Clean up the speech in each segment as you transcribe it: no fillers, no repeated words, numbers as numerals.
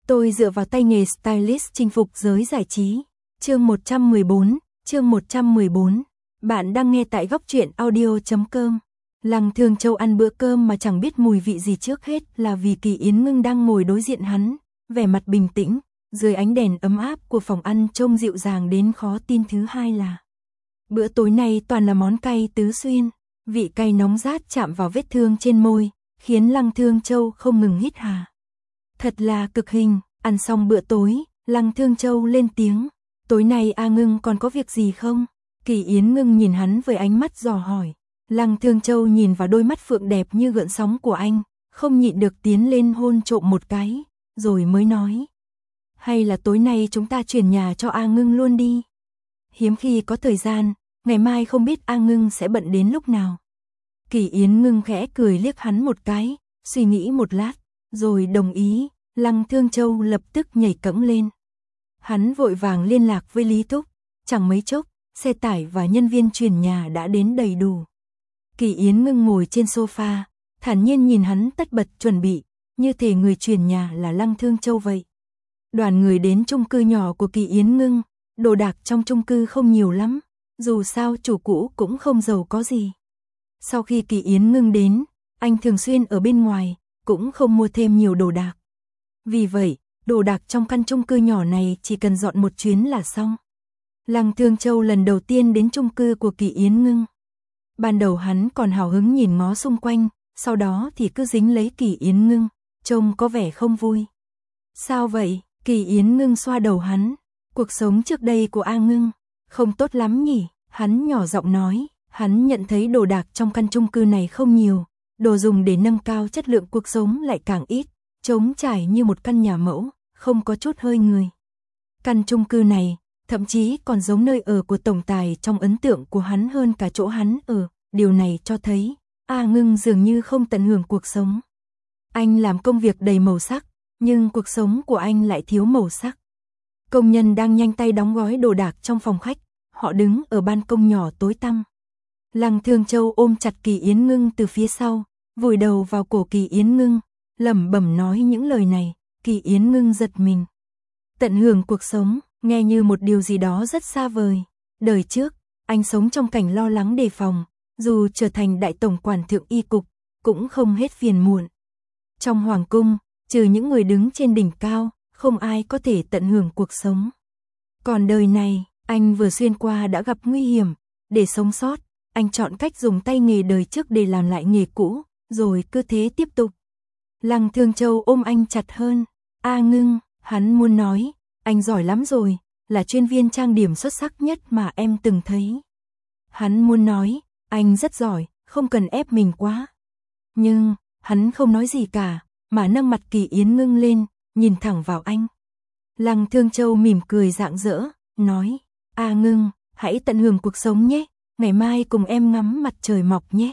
Tôi dựa vào tay nghề stylist chinh phục giới giải trí. Chương 114. Bạn đang nghe tại góc truyện audio.com. Lăng Thương Châu ăn bữa cơm mà chẳng biết mùi vị gì, trước hết là vì Kỳ Yến Ngưng đang ngồi đối diện hắn, vẻ mặt bình tĩnh, dưới ánh đèn ấm áp của phòng ăn trông dịu dàng đến khó tin. Thứ hai là bữa tối này toàn là món cay tứ xuyên, vị cay nóng rát chạm vào vết thương trên môi, khiến Lăng Thương Châu không ngừng hít hà. Thật là cực hình. Ăn xong bữa tối, Lăng Thương Châu lên tiếng, tối nay A Ngưng còn có việc gì không? Kỳ Yến Ngưng nhìn hắn với ánh mắt dò hỏi. Lăng Thương Châu nhìn vào đôi mắt phượng đẹp như gợn sóng của anh, không nhịn được tiến lên hôn trộm một cái, rồi mới nói. Hay là tối nay chúng ta chuyển nhà cho A Ngưng luôn đi. Hiếm khi có thời gian, ngày mai không biết A Ngưng sẽ bận đến lúc nào. Kỳ Yến Ngưng khẽ cười liếc hắn một cái, suy nghĩ một lát, rồi đồng ý. Lăng Thương Châu lập tức nhảy cẫng lên. Hắn vội vàng liên lạc với Lý Thúc, chẳng mấy chốc, xe tải và nhân viên chuyển nhà đã đến đầy đủ. Kỳ Yến Ngưng ngồi trên sofa, thản nhiên nhìn hắn tất bật chuẩn bị, như thể người chuyển nhà là Lăng Thương Châu vậy. Đoàn người đến chung cư nhỏ của Kỳ Yến Ngưng, đồ đạc trong chung cư không nhiều lắm, dù sao chủ cũ cũng không giàu có gì. Sau khi Kỳ Yến Ngưng đến, anh thường xuyên ở bên ngoài, cũng không mua thêm nhiều đồ đạc. Vì vậy, đồ đạc trong căn chung cư nhỏ này chỉ cần dọn một chuyến là xong. Lăng Thương Châu lần đầu tiên đến chung cư của Kỳ Yến Ngưng. Ban đầu hắn còn hào hứng nhìn ngó xung quanh, sau đó thì cứ dính lấy Kỳ Yến Ngưng, trông có vẻ không vui. Sao vậy? Kỳ Yến Ngưng xoa đầu hắn. Cuộc sống trước đây của A Ngưng không tốt lắm nhỉ? Hắn nhỏ giọng nói. Hắn nhận thấy đồ đạc trong căn chung cư này không nhiều, đồ dùng để nâng cao chất lượng cuộc sống lại càng ít. Trống trải như một căn nhà mẫu, không có chút hơi người. Căn chung cư này, thậm chí còn giống nơi ở của tổng tài trong ấn tượng của hắn hơn cả chỗ hắn ở. Điều này cho thấy, A Ngưng dường như không tận hưởng cuộc sống. Anh làm công việc đầy màu sắc, nhưng cuộc sống của anh lại thiếu màu sắc. Công nhân đang nhanh tay đóng gói đồ đạc trong phòng khách, họ đứng ở ban công nhỏ tối tăm. Lăng Thương Châu ôm chặt Kỳ Yến Ngưng từ phía sau, vùi đầu vào cổ Kỳ Yến Ngưng. Lẩm bẩm nói những lời này, Kỳ Yến Ngưng giật mình. Tận hưởng cuộc sống, nghe như một điều gì đó rất xa vời. Đời trước, anh sống trong cảnh lo lắng đề phòng, dù trở thành đại tổng quản thượng y cục, cũng không hết phiền muộn. Trong hoàng cung, trừ những người đứng trên đỉnh cao, không ai có thể tận hưởng cuộc sống. Còn đời này, anh vừa xuyên qua đã gặp nguy hiểm, để sống sót, anh chọn cách dùng tay nghề đời trước để làm lại nghề cũ, rồi cứ thế tiếp tục. Lăng Thương Châu ôm anh chặt hơn. A Ngưng, hắn muốn nói, anh giỏi lắm rồi, là chuyên viên trang điểm xuất sắc nhất mà em từng thấy. Hắn muốn nói, anh rất giỏi, không cần ép mình quá. Nhưng, hắn không nói gì cả, mà nâng mặt Kỳ Yến Ngưng lên, nhìn thẳng vào anh. Lăng Thương Châu mỉm cười rạng rỡ, nói, A Ngưng, hãy tận hưởng cuộc sống nhé, ngày mai cùng em ngắm mặt trời mọc nhé.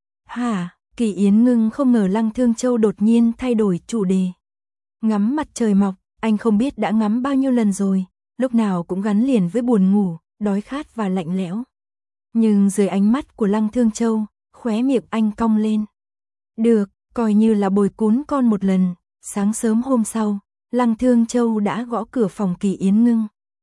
Hả? Kỳ Yến Ngưng không ngờ Lăng Thương Châu đột nhiên thay đổi chủ đề. Ngắm mặt trời mọc, anh không biết đã ngắm bao nhiêu lần rồi, lúc nào cũng gắn liền với buồn ngủ, đói khát và lạnh lẽo. Nhưng dưới ánh mắt của Lăng Thương Châu, khóe miệng anh cong lên. Được, coi như là bồi cún con một lần. Sáng sớm hôm sau, Lăng Thương Châu đã gõ cửa phòng Kỳ Yến Ngưng.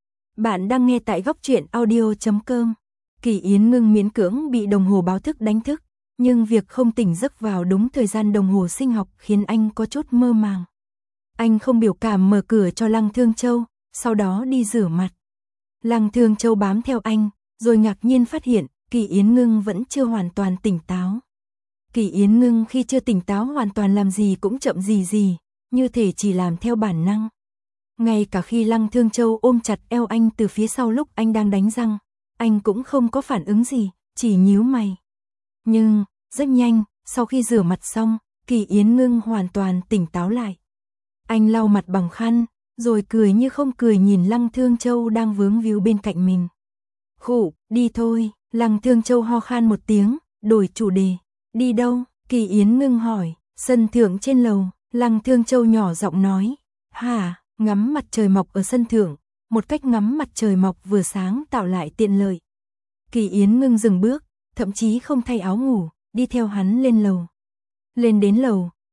Bạn đang nghe tại góc truyện audio.com. Kỳ Yến Ngưng miễn cưỡng bị đồng hồ báo thức đánh thức. Nhưng việc không tỉnh giấc vào đúng thời gian đồng hồ sinh học khiến anh có chút mơ màng. Anh không biểu cảm mở cửa cho Lăng Thương Châu, sau đó đi rửa mặt. Lăng Thương Châu bám theo anh, rồi ngạc nhiên phát hiện Kỳ Yến Ngưng vẫn chưa hoàn toàn tỉnh táo. Kỳ Yến Ngưng khi chưa tỉnh táo hoàn toàn làm gì cũng chậm gì, như thể chỉ làm theo bản năng. Ngay cả khi Lăng Thương Châu ôm chặt eo anh từ phía sau lúc anh đang đánh răng, anh cũng không có phản ứng gì, chỉ nhíu mày. Nhưng, rất nhanh, sau khi rửa mặt xong, Kỳ Yến Ngưng hoàn toàn tỉnh táo lại. Anh lau mặt bằng khăn, rồi cười như không cười nhìn Lăng Thương Châu đang vướng víu bên cạnh mình. Khụ, đi thôi. Lăng Thương Châu ho khan một tiếng, đổi chủ đề. Đi đâu? Kỳ Yến Ngưng hỏi. Sân thượng trên lầu. Lăng Thương Châu nhỏ giọng nói. Hả, ngắm mặt trời mọc ở sân thượng. Một cách ngắm mặt trời mọc vừa sáng tạo lại tiện lợi. Kỳ Yến Ngưng dừng bước, thậm chí không thay áo ngủ, đi theo hắn lên lầu. Lên đến lầu,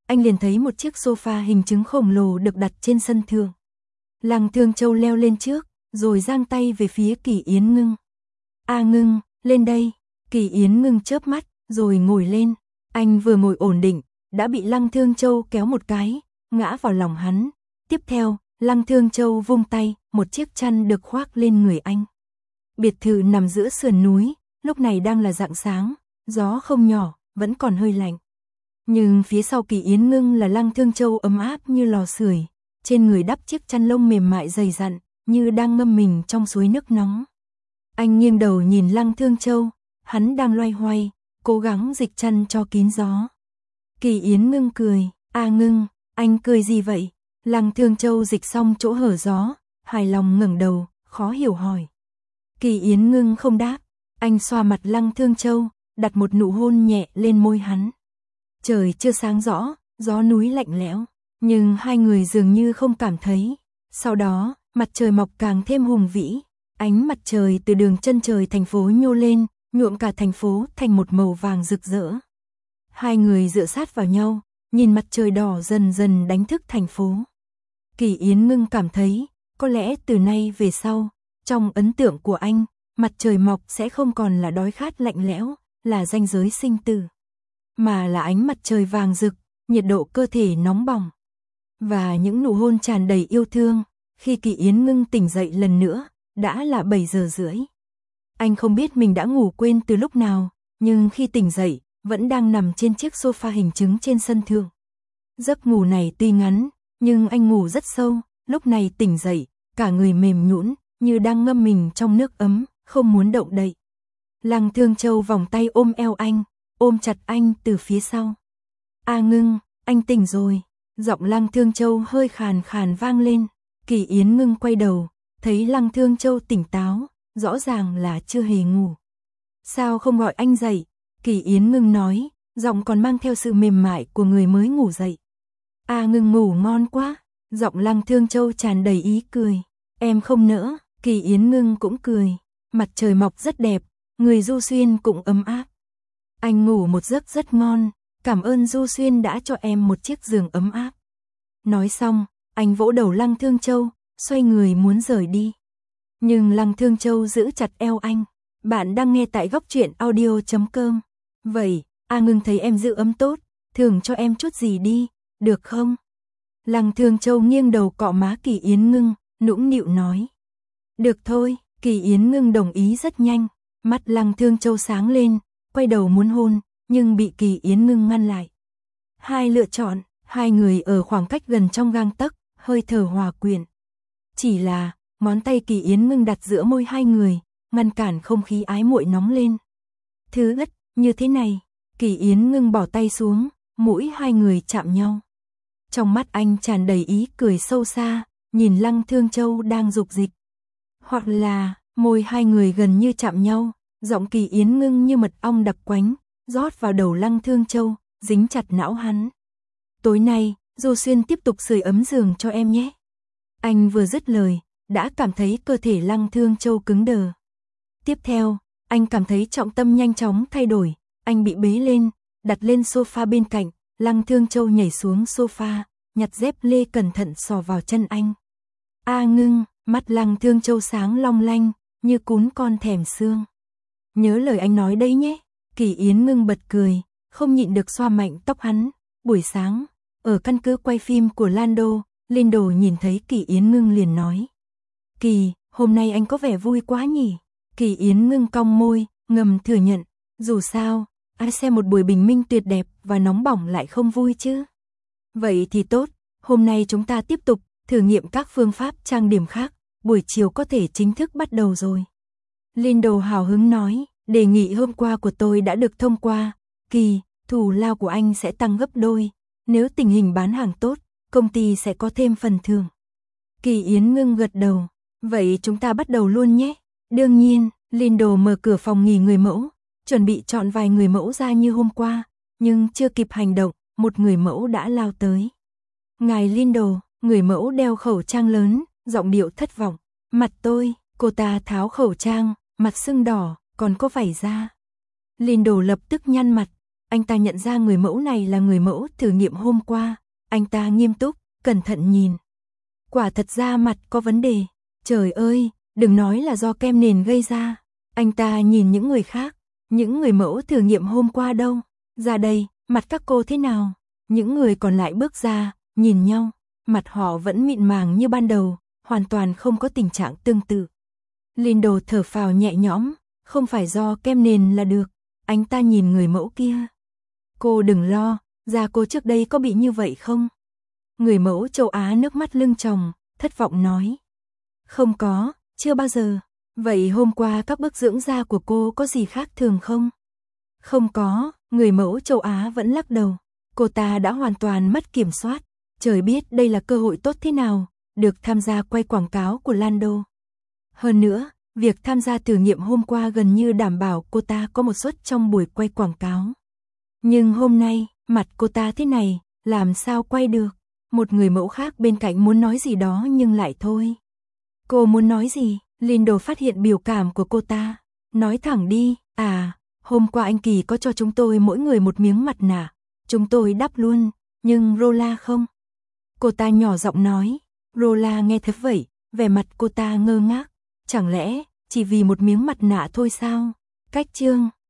anh liền thấy một chiếc sofa hình trứng khổng lồ được đặt trên sân thượng. Lăng Thương Châu leo lên trước, rồi giang tay về phía Kỳ Yến Ngưng. "A Ngưng, lên đây." Kỳ Yến Ngưng chớp mắt, rồi ngồi lên. Anh vừa ngồi ổn định, đã bị Lăng Thương Châu kéo một cái, ngã vào lòng hắn. Tiếp theo, Lăng Thương Châu vung tay, một chiếc chăn được khoác lên người anh. Biệt thự nằm giữa sườn núi, lúc này đang là rạng sáng, gió không nhỏ, vẫn còn hơi lạnh. Nhưng phía sau Kỳ Yến Ngưng là Lăng Thương Châu ấm áp như lò sưởi, trên người đắp chiếc chăn lông mềm mại dày dặn, như đang ngâm mình trong suối nước nóng. Anh nghiêng đầu nhìn Lăng Thương Châu, hắn đang loay hoay, cố gắng dịch chăn cho kín gió. Kỳ Yến Ngưng cười, "A Ngưng, anh cười gì vậy?" Lăng Thương Châu dịch xong chỗ hở gió, hài lòng ngẩng đầu, khó hiểu hỏi. Kỳ Yến Ngưng không đáp, anh xoa mặt Lăng Thương Châu, đặt một nụ hôn nhẹ lên môi hắn. Trời chưa sáng rõ, gió núi lạnh lẽo, nhưng hai người dường như không cảm thấy. Sau đó, mặt trời mọc càng thêm hùng vĩ, ánh mặt trời từ đường chân trời thành phố nhô lên, nhuộm cả thành phố thành một màu vàng rực rỡ. Hai người dựa sát vào nhau, nhìn mặt trời đỏ dần dần đánh thức thành phố. Kỳ Yến Ngưng cảm thấy, có lẽ từ nay về sau, trong ấn tượng của anh, mặt trời mọc sẽ không còn là đói khát lạnh lẽo, là ranh giới sinh tử, mà là ánh mặt trời vàng rực, nhiệt độ cơ thể nóng bỏng. Và những nụ hôn tràn đầy yêu thương, khi Kỳ Yến Ngưng tỉnh dậy lần nữa, đã là 7 giờ rưỡi. Anh không biết mình đã ngủ quên từ lúc nào, nhưng khi tỉnh dậy, vẫn đang nằm trên chiếc sofa hình trứng trên sân thượng. Giấc ngủ này tuy ngắn, nhưng anh ngủ rất sâu, lúc này tỉnh dậy, cả người mềm nhũn, như đang ngâm mình trong nước ấm, không muốn động đậy. Lăng Thương Châu vòng tay ôm eo anh, ôm chặt anh từ phía sau. "A Ngưng, anh tỉnh rồi." Giọng Lăng Thương Châu hơi khàn khàn vang lên. Kỳ Yến Ngưng quay đầu, thấy Lăng Thương Châu tỉnh táo, rõ ràng là chưa hề ngủ. "Sao không gọi anh dậy?" Kỳ Yến Ngưng nói, giọng còn mang theo sự mềm mại của người mới ngủ dậy. "A Ngưng ngủ ngon quá." Giọng Lăng Thương Châu tràn đầy ý cười. "Em không nỡ." Kỳ Yến Ngưng cũng cười. Mặt trời mọc rất đẹp, người Du Xuyên cũng ấm áp. "Anh ngủ một giấc rất ngon, cảm ơn Du Xuyên đã cho em một chiếc giường ấm áp." Nói xong, anh vỗ đầu Lăng Thương Châu, xoay người muốn rời đi. Nhưng Lăng Thương Châu giữ chặt eo anh. Bạn đang nghe tại góc truyện audio.com. "Vậy, A Ngưng thấy em giữ ấm tốt, thưởng cho em chút gì đi, được không?" Lăng Thương Châu nghiêng đầu cọ má Kỳ Yến Ngưng, nũng nịu nói. "Được thôi." Kỳ Yến Ngưng đồng ý rất nhanh. Mắt Lăng Thương Châu sáng lên, quay đầu muốn hôn, nhưng bị Kỳ Yến Ngưng ngăn lại. Hai lựa chọn, hai người ở khoảng cách gần trong gang tấc, hơi thở hòa quyện. Chỉ là, ngón tay Kỳ Yến Ngưng đặt giữa môi hai người, ngăn cản không khí ái muội nóng lên. "Thứ ất, như thế này." Kỳ Yến Ngưng bỏ tay xuống, mũi hai người chạm nhau. Trong mắt anh tràn đầy ý cười sâu xa, nhìn Lăng Thương Châu đang dục dịch. Hoặc là, môi hai người gần như chạm nhau, giọng Kỳ Yến Ngưng như mật ong đặc quánh, rót vào đầu Lăng Thương Châu, dính chặt não hắn. "Tối nay, Du Xuyên tiếp tục sưởi ấm giường cho em nhé." Anh vừa dứt lời, đã cảm thấy cơ thể Lăng Thương Châu cứng đờ. Tiếp theo, anh cảm thấy trọng tâm nhanh chóng thay đổi, anh bị bế lên, đặt lên sofa bên cạnh, Lăng Thương Châu nhảy xuống sofa, nhặt dép lê cẩn thận sò vào chân anh. "A Ngưng." Mắt Lăng Thương Châu sáng long lanh, như cún con thèm xương. "Nhớ lời anh nói đấy nhé." Kỳ Yến Ngưng bật cười, không nhịn được xoa mạnh tóc hắn. Buổi sáng, ở căn cứ quay phim của Lindo nhìn thấy Kỳ Yến Ngưng liền nói. "Kỳ, hôm nay anh có vẻ vui quá nhỉ?" Kỳ Yến Ngưng cong môi, ngầm thừa nhận. Dù sao, ai xem một buổi bình minh tuyệt đẹp và nóng bỏng lại không vui chứ. "Vậy thì tốt, hôm nay chúng ta tiếp tục thử nghiệm các phương pháp trang điểm khác, buổi chiều có thể chính thức bắt đầu rồi." Lindo hào hứng nói, "Đề nghị hôm qua của tôi đã được thông qua. Kỳ, thù lao của anh sẽ tăng gấp đôi. Nếu tình hình bán hàng tốt, công ty sẽ có thêm phần thưởng." Kỳ Yến Ngưng gật đầu. "Vậy chúng ta bắt đầu luôn nhé." Đương nhiên, Lindo mở cửa phòng nghỉ người mẫu, chuẩn bị chọn vài người mẫu ra như hôm qua, nhưng chưa kịp hành động, một người mẫu đã lao tới. "Ngài Lindo." Người mẫu đeo khẩu trang lớn, giọng điệu thất vọng. "Mặt tôi." Cô ta tháo khẩu trang, mặt sưng đỏ, còn có vảy da. Lindo lập tức nhăn mặt. Anh ta nhận ra người mẫu này là người mẫu thử nghiệm hôm qua. Anh ta nghiêm túc, cẩn thận nhìn. Quả thật ra mặt có vấn đề. Trời ơi, đừng nói là do kem nền gây ra. Anh ta nhìn những người khác. Những người mẫu thử nghiệm hôm qua đâu? Ra đây, mặt các cô thế nào? Những người còn lại bước ra, nhìn nhau. Mặt họ vẫn mịn màng như ban đầu, hoàn toàn không có tình trạng tương tự. Lindo thở phào nhẹ nhõm, không phải do kem nền là được. Anh ta nhìn người mẫu kia. Cô đừng lo, da cô trước đây có bị như vậy không? Người mẫu châu Á nước mắt lưng tròng, thất vọng nói. Không có, chưa bao giờ. Vậy hôm qua các bước dưỡng da của cô có gì khác thường không? Không có, người mẫu châu Á vẫn lắc đầu. Cô ta đã hoàn toàn mất kiểm soát. Trời biết đây là cơ hội tốt thế nào, được tham gia quay quảng cáo của Lando. Hơn nữa, việc tham gia thử nghiệm hôm qua gần như đảm bảo cô ta có một suất trong buổi quay quảng cáo. Nhưng hôm nay, mặt cô ta thế này, làm sao quay được? Một người mẫu khác bên cạnh muốn nói gì đó nhưng lại thôi. Cô muốn nói gì? Lindo phát hiện biểu cảm của cô ta. Nói thẳng đi, hôm qua anh Kỳ có cho chúng tôi mỗi người một miếng mặt nạ. Chúng tôi đắp luôn, nhưng Rola không. Cô ta nhỏ giọng nói. Rola nghe thấy vậy, vẻ mặt cô ta ngơ ngác. Chẳng lẽ, chỉ vì một miếng mặt nạ thôi sao? Cách chương